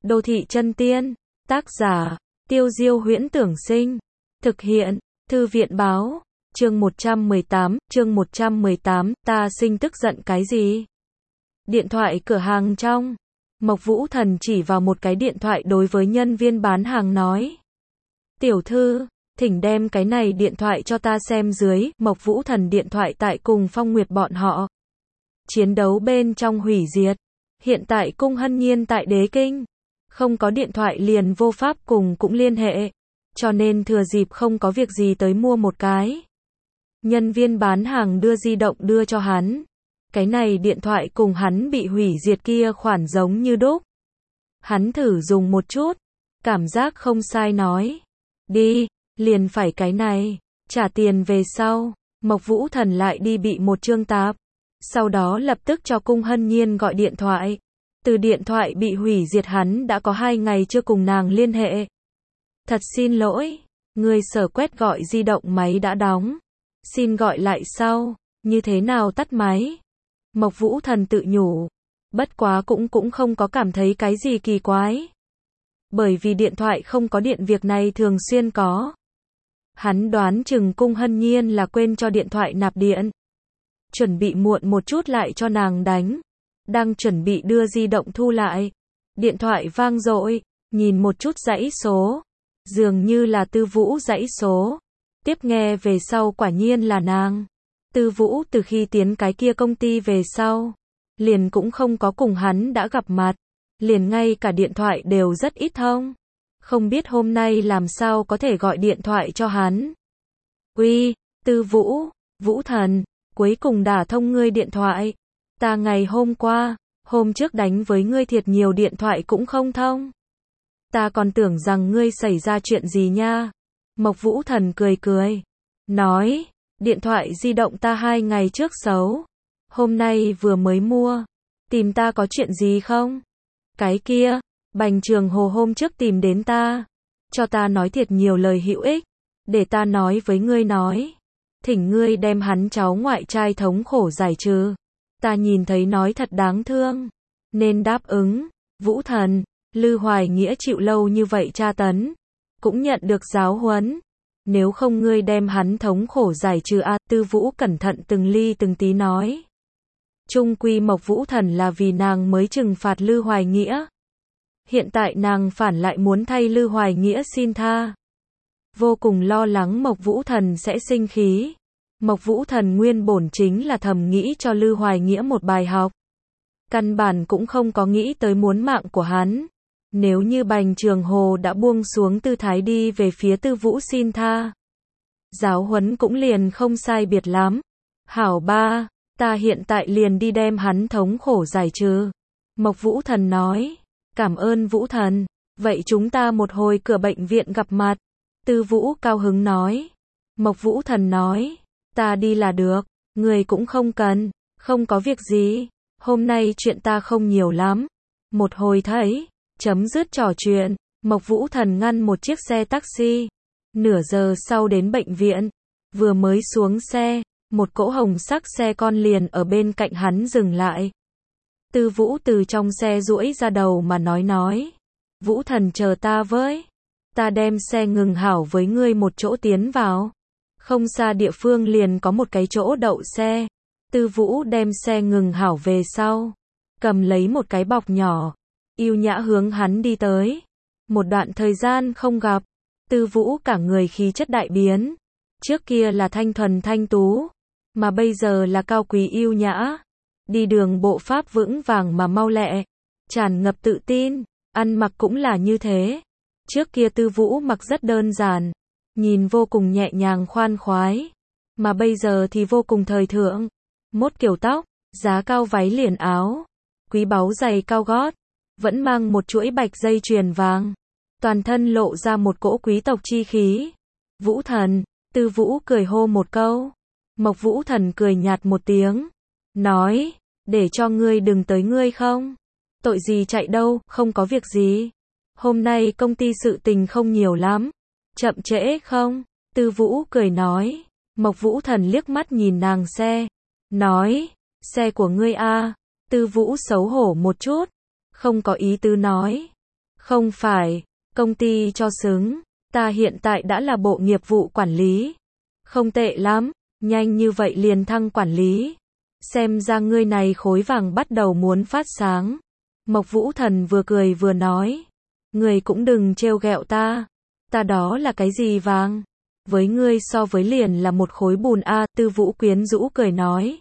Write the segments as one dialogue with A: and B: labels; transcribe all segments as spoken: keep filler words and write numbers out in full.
A: Đô thị chân tiên, tác giả, Tiêu Diêu Huyễn Tưởng Sinh, thực hiện, Thư viện Báo, chương một trăm mười tám, chương một trăm mười tám, ta sinh tức giận cái gì? Điện thoại cửa hàng trong, Mộc Vũ Thần chỉ vào một cái điện thoại đối với nhân viên bán hàng nói. Tiểu thư, thỉnh đem cái này điện thoại cho ta xem dưới, Mộc Vũ Thần điện thoại tại cùng Phong Nguyệt bọn họ. Chiến đấu bên trong hủy diệt. Hiện tại Cung Hân Nhiên tại Đế Kinh. Không có điện thoại liền vô pháp cùng cũng liên hệ. Cho nên thừa dịp không có việc gì tới mua một cái. Nhân viên bán hàng đưa di động đưa cho hắn. Cái này điện thoại cùng hắn bị hủy diệt kia khoản giống như đúc. Hắn thử dùng một chút. Cảm giác không sai nói. Đi, liền phải cái này. Trả tiền về sau. Mộc Vũ Thần lại đi bị một chương tạp. Sau đó lập tức cho Cung Hân Nhiên gọi điện thoại. Từ điện thoại bị hủy diệt hắn đã có hai ngày chưa cùng nàng liên hệ. Thật xin lỗi, người sở quét gọi di động máy đã đóng. Xin gọi lại sau, như thế nào tắt máy? Mộc Vũ Thần tự nhủ. Bất quá cũng cũng không có cảm thấy cái gì kỳ quái. Bởi vì điện thoại không có điện việc này thường xuyên có. Hắn đoán chừng Cung Hân Nhiên là quên cho điện thoại nạp điện. Chuẩn bị muộn một chút lại cho nàng đánh. Đang chuẩn bị đưa di động thu lại. Điện thoại vang dội, nhìn một chút dãy số. Dường như là Tư Vũ dãy số. Tiếp nghe về sau quả nhiên là nàng. Tư Vũ từ khi tiến cái kia công ty về sau. Liền cũng không có cùng hắn đã gặp mặt. Liền ngay cả điện thoại đều rất ít thông. Không biết hôm nay làm sao có thể gọi điện thoại cho hắn. Uy, Tư Vũ, Vũ Thần. Cuối cùng đả thông ngươi điện thoại. Ta ngày hôm qua, hôm trước đánh với ngươi thiệt nhiều điện thoại cũng không thông. Ta còn tưởng rằng ngươi xảy ra chuyện gì nha. Mộc Vũ Thần cười cười. Nói, điện thoại di động ta hai ngày trước xấu. Hôm nay vừa mới mua. Tìm ta có chuyện gì không? Cái kia, Bành Trường Hồ hôm trước tìm đến ta. Cho ta nói thiệt nhiều lời hữu ích. Để ta nói với ngươi nói. Thỉnh ngươi đem hắn cháu ngoại trai thống khổ giải trừ. Ta nhìn thấy nói thật đáng thương. Nên đáp ứng. Vũ Thần, Lư Hoài Nghĩa chịu lâu như vậy tra tấn. Cũng nhận được giáo huấn. Nếu không ngươi đem hắn thống khổ giải trừ a. Tư Vũ cẩn thận từng ly từng tí nói. Trung quy Mộc Vũ Thần là vì nàng mới trừng phạt Lư Hoài Nghĩa. Hiện tại nàng phản lại muốn thay Lư Hoài Nghĩa xin tha. Vô cùng lo lắng Mộc Vũ Thần sẽ sinh khí. Mộc Vũ Thần nguyên bổn chính là thầm nghĩ cho Lư Hoài Nghĩa một bài học. Căn bản cũng không có nghĩ tới muốn mạng của hắn. Nếu như Bành Trường Hồ đã buông xuống tư thái đi về phía Tư Vũ xin tha. Giáo huấn cũng liền không sai biệt lắm. Hảo ba, ta hiện tại liền đi đem hắn thống khổ giải trừ. Mộc Vũ Thần nói. Cảm ơn Vũ Thần. Vậy chúng ta một hồi cửa bệnh viện gặp mặt. Tư Vũ cao hứng nói. Mộc Vũ Thần nói. Ta đi là được. Người cũng không cần. Không có việc gì. Hôm nay chuyện ta không nhiều lắm. Một hồi thấy. Chấm dứt trò chuyện. Mộc Vũ Thần ngăn một chiếc xe taxi. Nửa giờ sau đến bệnh viện. Vừa mới xuống xe. Một cỗ hồng sắc xe con liền ở bên cạnh hắn dừng lại. Tư Vũ từ trong xe duỗi ra đầu mà nói nói. Vũ Thần chờ ta với. Ta đem xe ngừng hảo với ngươi một chỗ tiến vào. Không xa địa phương liền có một cái chỗ đậu xe. Tư Vũ đem xe ngừng hảo về sau. Cầm lấy một cái bọc nhỏ. Yêu nhã hướng hắn đi tới. Một đoạn thời gian không gặp. Tư Vũ cả người khí chất đại biến. Trước kia là thanh thuần thanh tú. Mà bây giờ là cao quý yêu nhã. Đi đường bộ pháp vững vàng mà mau lẹ. Tràn ngập tự tin. Ăn mặc cũng là như thế. Trước kia Tư Vũ mặc rất đơn giản. Nhìn vô cùng nhẹ nhàng khoan khoái. Mà bây giờ thì vô cùng thời thượng. Mốt kiểu tóc, giá cao váy liền áo. Quý báu giày cao gót. Vẫn mang một chuỗi bạch dây chuyền vàng. Toàn thân lộ ra một cỗ quý tộc chi khí. Vũ Thần, Tư Vũ cười hô một câu. Mộc Vũ Thần cười nhạt một tiếng. Nói, để cho ngươi đừng tới ngươi không? Tội gì chạy đâu, không có việc gì. Hôm nay công ty sự tình không nhiều lắm. Chậm trễ không? Tư Vũ cười nói. Mộc Vũ Thần liếc mắt nhìn nàng xe. Nói, xe của ngươi a. Tư Vũ xấu hổ một chút. Không có ý tứ nói. Không phải, công ty cho xứng, ta hiện tại đã là bộ nghiệp vụ quản lý. Không tệ lắm, nhanh như vậy liền thăng quản lý. Xem ra ngươi này khối vàng bắt đầu muốn phát sáng. Mộc Vũ Thần vừa cười vừa nói. Ngươi cũng đừng trêu ghẹo ta. Ta đó là cái gì vàng? Với ngươi so với liền là một khối bùn a. Tư Vũ quyến rũ cười nói.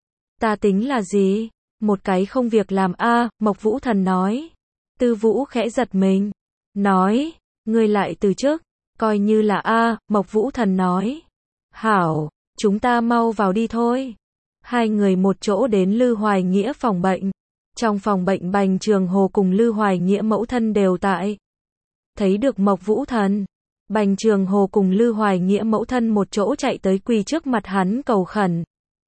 A: Ta tính là gì? Một cái không việc làm a. Mộc Vũ Thần nói. Tư Vũ khẽ giật mình. Nói. Ngươi lại từ chức. Coi như là a. Mộc Vũ Thần nói. Hảo, chúng ta mau vào đi thôi. Hai người một chỗ đến Lư Hoài Nghĩa phòng bệnh. Trong phòng bệnh Bành Trường Hồ cùng Lư Hoài Nghĩa mẫu thân đều tại. Thấy được Mộc Vũ Thần, Bành Trường Hồ cùng Lư Hoài Nghĩa mẫu thân một chỗ chạy tới quỳ trước mặt hắn cầu khẩn.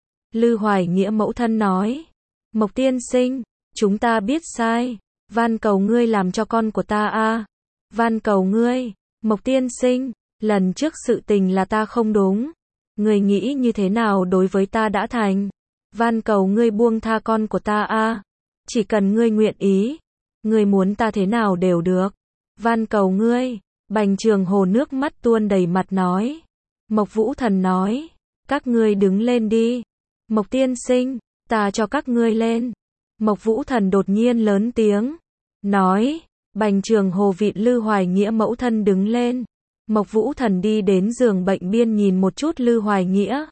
A: Lư Hoài Nghĩa mẫu thân nói, Mộc tiên sinh, chúng ta biết sai, van cầu ngươi làm cho con của ta a. Van cầu ngươi, Mộc tiên sinh, lần trước sự tình là ta không đúng. Ngươi nghĩ như thế nào đối với ta đã thành? Van cầu ngươi buông tha con của ta a. Chỉ cần ngươi nguyện ý, ngươi muốn ta thế nào đều được. Van cầu ngươi. Bành Trường Hồ nước mắt tuôn đầy mặt nói. Mộc Vũ Thần nói, các ngươi đứng lên đi. Mộc tiên sinh, ta cho các ngươi lên. Mộc Vũ Thần đột nhiên lớn tiếng, nói. Bành Trường Hồ vịn Lư Hoài Nghĩa mẫu thân đứng lên. Mộc Vũ Thần đi đến giường bệnh biên nhìn một chút Lư Hoài Nghĩa.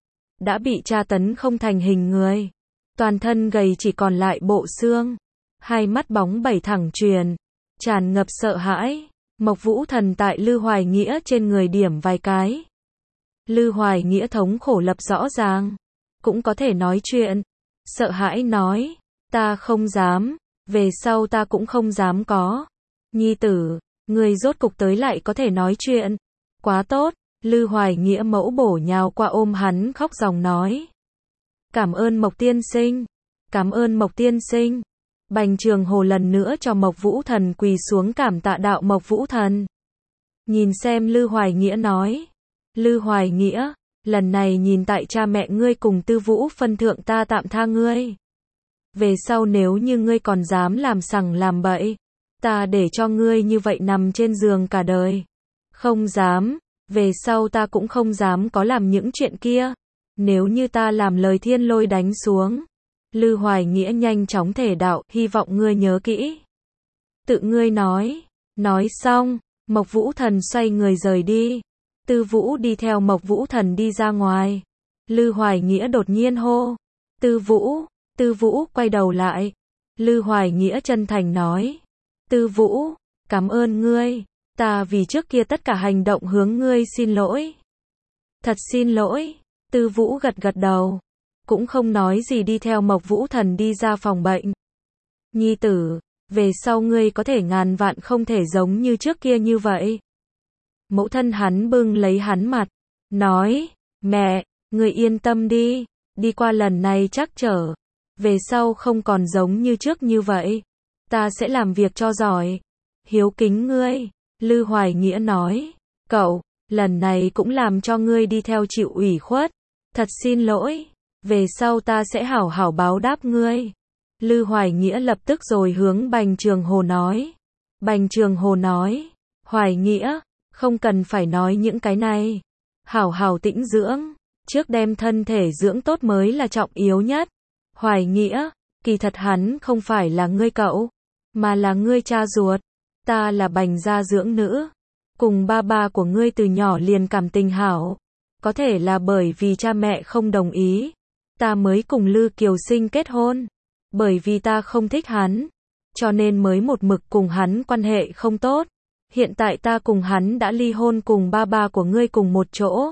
A: Đã bị tra tấn không thành hình người. Toàn thân gầy chỉ còn lại bộ xương. Hai mắt bóng bảy thẳng truyền. Tràn ngập sợ hãi. Mộc Vũ Thần tại Lư Hoài Nghĩa trên người điểm vài cái. Lư Hoài Nghĩa thống khổ lập rõ ràng. Cũng có thể nói chuyện. Sợ hãi nói. Ta không dám. Về sau ta cũng không dám có. Nhi tử, người rốt cục tới lại có thể nói chuyện. Quá tốt. Lư Hoài Nghĩa mẫu bổ nhào qua ôm hắn khóc ròng nói. Cảm ơn Mộc tiên sinh. Cảm ơn Mộc tiên sinh. Bành Trường Hồ lần nữa cho Mộc Vũ Thần quỳ xuống cảm tạ đạo Mộc Vũ Thần. Nhìn xem Lư Hoài Nghĩa nói. Lư Hoài Nghĩa, lần này nhìn tại cha mẹ ngươi cùng Tư Vũ phân thượng ta tạm tha ngươi. Về sau nếu như ngươi còn dám làm sằng làm bậy, ta để cho ngươi như vậy nằm trên giường cả đời. Không dám, về sau ta cũng không dám có làm những chuyện kia. Nếu như ta làm lời thiên lôi đánh xuống. Lư Hoài Nghĩa nhanh chóng thể đạo, hy vọng ngươi nhớ kỹ. Tự ngươi nói. Nói xong, Mộc Vũ Thần xoay người rời đi. Tư Vũ đi theo Mộc Vũ Thần đi ra ngoài. Lư Hoài Nghĩa đột nhiên hô. Tư Vũ, Tư Vũ quay đầu lại. Lư Hoài Nghĩa chân thành nói. Tư Vũ, cảm ơn ngươi. Ta vì trước kia tất cả hành động hướng ngươi xin lỗi. Thật xin lỗi. Tư Vũ gật gật đầu. Cũng không nói gì đi theo Mộc Vũ Thần đi ra phòng bệnh. Nhi tử, về sau ngươi có thể ngàn vạn không thể giống như trước kia như vậy. Mẫu thân hắn bưng lấy hắn mặt. Nói, mẹ, ngươi yên tâm đi. Đi qua lần này chắc trở. Về sau không còn giống như trước như vậy. Ta sẽ làm việc cho giỏi. Hiếu kính ngươi. Lư Hoài Nghĩa nói. Cậu, lần này cũng làm cho ngươi đi theo chịu ủy khuất. Thật xin lỗi. Về sau ta sẽ hảo hảo báo đáp ngươi. Lư Hoài Nghĩa lập tức rồi hướng Bành Trường Hồ nói. Bành Trường Hồ nói. Hoài Nghĩa, không cần phải nói những cái này. Hảo hảo tĩnh dưỡng. Trước đem thân thể dưỡng tốt mới là trọng yếu nhất. Hoài Nghĩa, kỳ thật hắn không phải là ngươi cậu. Mà là ngươi cha ruột. Ta là Bành gia dưỡng nữ. Cùng ba ba của ngươi từ nhỏ liền cảm tình hảo. Có thể là bởi vì cha mẹ không đồng ý. Ta mới cùng Lư Kiều Sinh kết hôn. Bởi vì ta không thích hắn. Cho nên mới một mực cùng hắn quan hệ không tốt. Hiện tại ta cùng hắn đã ly hôn cùng ba ba của ngươi cùng một chỗ.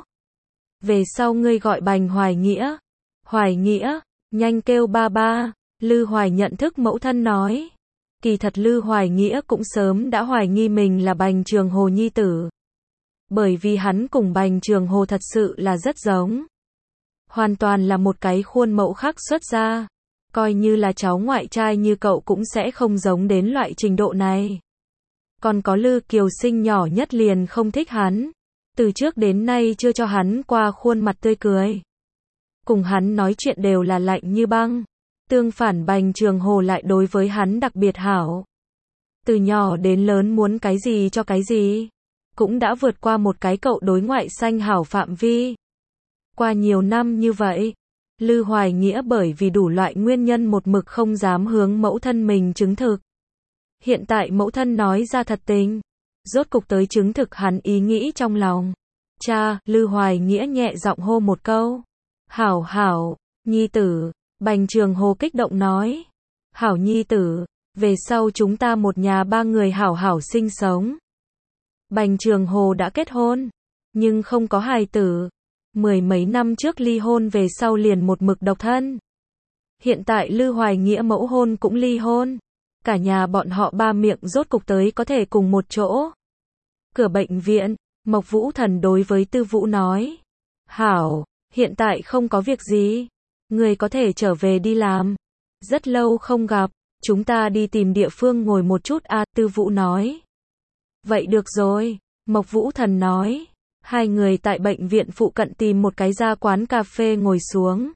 A: Về sau ngươi gọi Bành Hoài Nghĩa. Hoài Nghĩa, nhanh kêu ba ba. Lư Hoài nhận thức mẫu thân nói. Kỳ thật Lư Hoài Nghĩa cũng sớm đã hoài nghi mình là Bành Trường Hồ nhi tử. Bởi vì hắn cùng Bành Trường Hồ thật sự là rất giống. Hoàn toàn là một cái khuôn mẫu khác xuất ra. Coi như là cháu ngoại trai như cậu cũng sẽ không giống đến loại trình độ này. Còn có Lư Kiều Sinh nhỏ nhất liền không thích hắn. Từ trước đến nay chưa cho hắn qua khuôn mặt tươi cười. Cùng hắn nói chuyện đều là lạnh như băng. Tương phản Bành Trường Hồ lại đối với hắn đặc biệt hảo. Từ nhỏ đến lớn muốn cái gì cho cái gì. Cũng đã vượt qua một cái cậu đối ngoại sanh hảo phạm vi. Qua nhiều năm như vậy, Lư Hoài Nghĩa bởi vì đủ loại nguyên nhân một mực không dám hướng mẫu thân mình chứng thực. Hiện tại mẫu thân nói ra thật tình, rốt cục tới chứng thực hắn ý nghĩ trong lòng. Cha, Lư Hoài Nghĩa nhẹ giọng hô một câu. Hảo hảo, nhi tử, Bành Trường Hồ kích động nói. Hảo nhi tử, về sau chúng ta một nhà ba người hảo hảo sinh sống. Bành Trường Hồ đã kết hôn, nhưng không có hài tử. Mười mấy năm trước ly hôn về sau liền một mực độc thân. Hiện tại Lư Hoài Nghĩa mẫu hôn cũng ly hôn. Cả nhà bọn họ ba miệng rốt cục tới có thể cùng một chỗ. Cửa bệnh viện, Mộc Vũ Thần đối với Tư Vũ nói. Hảo, hiện tại không có việc gì. Người có thể trở về đi làm. Rất lâu không gặp, chúng ta đi tìm địa phương ngồi một chút à, Tư Vũ nói. Vậy được rồi, Mộc Vũ Thần nói. Hai người tại bệnh viện phụ cận tìm một cái ra quán cà phê ngồi xuống.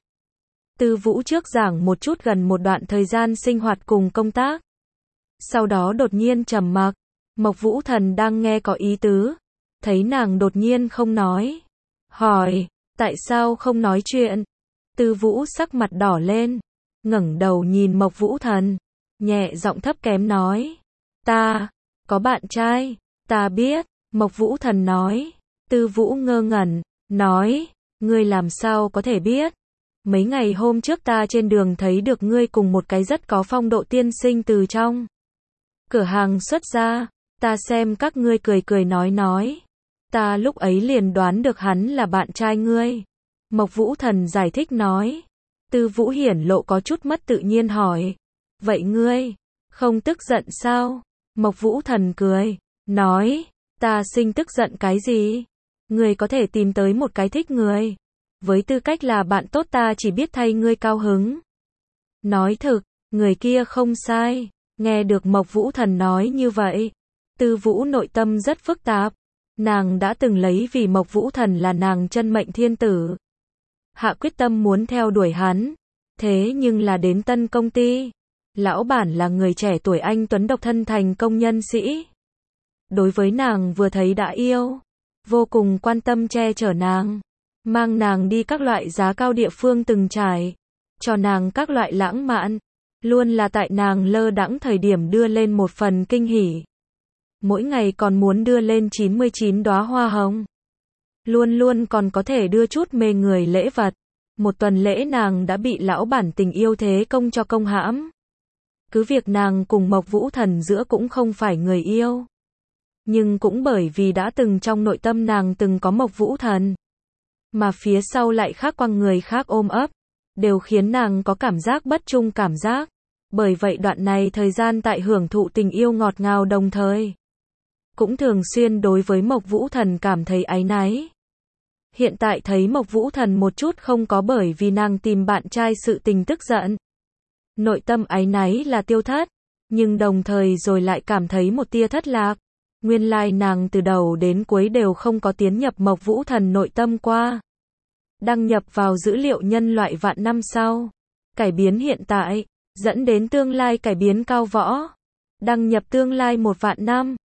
A: Tư Vũ trước giảng một chút gần một đoạn thời gian sinh hoạt cùng công tác. Sau đó đột nhiên trầm mặc. Mộc Vũ Thần đang nghe có ý tứ. Thấy nàng đột nhiên không nói. Hỏi, tại sao không nói chuyện? Tư Vũ sắc mặt đỏ lên. Ngẩng đầu nhìn Mộc Vũ Thần. Nhẹ giọng thấp kém nói. Ta, có bạn trai, ta biết. Mộc Vũ Thần nói. Tư Vũ ngơ ngẩn, nói. Ngươi làm sao có thể biết? Mấy ngày hôm trước ta trên đường thấy được ngươi cùng một cái rất có phong độ tiên sinh từ trong cửa hàng xuất ra. Ta xem các ngươi cười cười nói nói. Ta lúc ấy liền đoán được hắn là bạn trai ngươi. Mộc Vũ Thần giải thích nói. Tư Vũ hiển lộ có chút mất tự nhiên hỏi. Vậy ngươi, không tức giận sao? Mộc Vũ Thần cười, nói. Ta sinh tức giận cái gì? Ngươi có thể tìm tới một cái thích người. Với tư cách là bạn tốt ta chỉ biết thay ngươi cao hứng. Nói thực, người kia không sai. Nghe được Mộc Vũ Thần nói như vậy, Tư Vũ nội tâm rất phức tạp. Nàng đã từng lấy vì Mộc Vũ Thần là nàng chân mệnh thiên tử. Hạ quyết tâm muốn theo đuổi hắn. Thế nhưng là đến tân công ty. Lão bản là người trẻ tuổi anh tuấn độc thân thành công nhân sĩ. Đối với nàng vừa thấy đã yêu. Vô cùng quan tâm che chở nàng. Mang nàng đi các loại giá cao địa phương từng trải. Cho nàng các loại lãng mạn. Luôn là tại nàng lơ đãng thời điểm đưa lên một phần kinh hỉ. Mỗi ngày còn muốn đưa lên chín mươi chín đóa hoa hồng. Luôn luôn còn có thể đưa chút mê người lễ vật. Một tuần lễ nàng đã bị lão bản tình yêu thế công cho công hãm. Cứ việc nàng cùng Mộc Vũ Thần giữa cũng không phải người yêu. Nhưng cũng bởi vì đã từng trong nội tâm nàng từng có Mộc Vũ Thần. Mà phía sau lại khác quăng người khác ôm ấp. Đều khiến nàng có cảm giác bất trung cảm giác. Bởi vậy đoạn này thời gian tại hưởng thụ tình yêu ngọt ngào đồng thời. Cũng thường xuyên đối với Mộc Vũ Thần cảm thấy áy náy. Hiện tại thấy Mộc Vũ Thần một chút không có bởi vì nàng tìm bạn trai sự tình tức giận. Nội tâm áy náy là tiêu thất. Nhưng đồng thời rồi lại cảm thấy một tia thất lạc. Nguyên lai nàng từ đầu đến cuối đều không có tiến nhập Mộc Vũ Thần nội tâm qua. Đăng nhập vào dữ liệu nhân loại vạn năm sau. Cải biến hiện tại, dẫn đến tương lai cải biến cao võ. Đăng nhập tương lai một vạn năm.